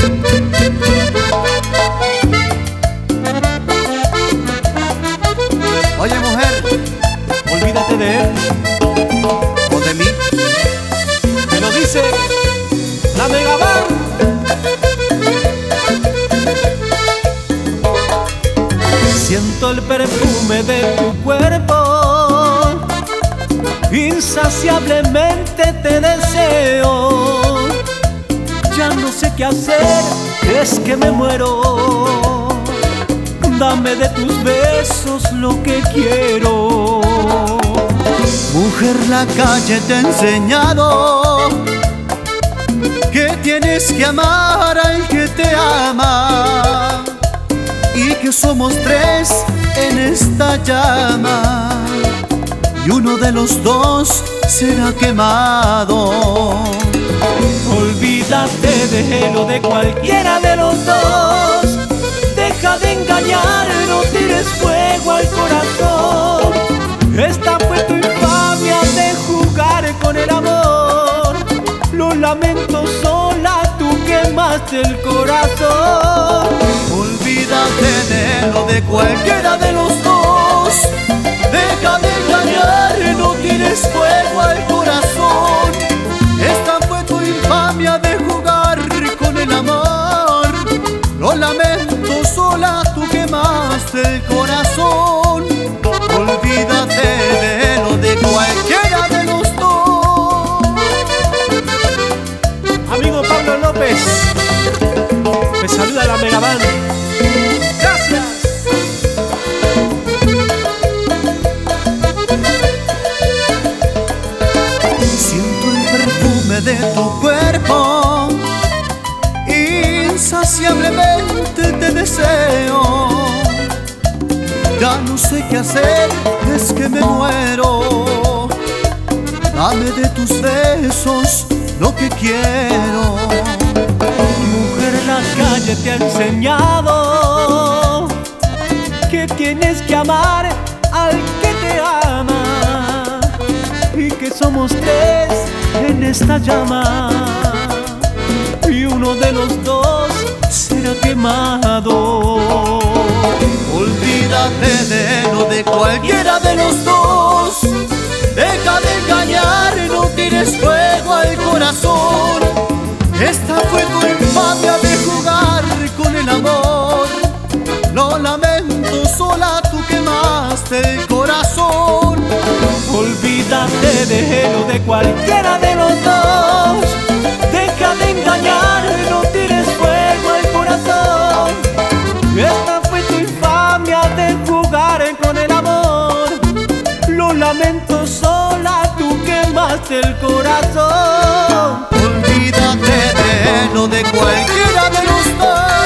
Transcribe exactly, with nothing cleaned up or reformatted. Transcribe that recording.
Oye, mujer, olvídate de él o de mí. Me lo dice la Megaman. Siento el perfume de tu cuerpo, insaciablemente te deseo. Ya no sé qué hacer, es que me muero. Dame de tus besos lo que quiero. Mujer, la calle te ha enseñado que tienes que amar al que te ama, y que somos tres en esta llama, y uno de los dos será quemado. Olvídate de él o de cualquiera de los dos. Deja de engañar, no tires fuego al corazón. Esta fue tu infamia de jugar con el amor. Lo lamento, sola tú quemaste el corazón. Olvídate de él o de cualquiera de los dos. Deja de engañar, no tires fuego al corazón. Esta fue tu infamia de jugar con el amor. Lo lamento, sola tú quemaste el corazón. Olvídate de él o de cualquiera de los dos. Amigo Pablo López, me saluda la Megaman. Gracias. Siento el perfume de tu cuerpo, insaciablemente te deseo. Ya no sé qué hacer, es que me muero. Dame de tus besos lo que quiero. Mujer, la calle te ha enseñado que tienes que amar al que te ama, y que somos tres en esta llama, y uno de los dos será quemado. Olvídate de él o de cualquiera de los dos. Deja de engañar, no tires fuego al corazón. Esta fue tu infamia de jugar con el amor. Lo lamento, sola tú quemaste el corazón. Olvídate de él o de cualquiera de los dos. Deja de engañar, no tires fuego al corazón. Esta fue tu infamia de jugar con el amor. Lo lamento, sola tú quemaste el corazón. Olvídate de él o de cualquiera de los dos.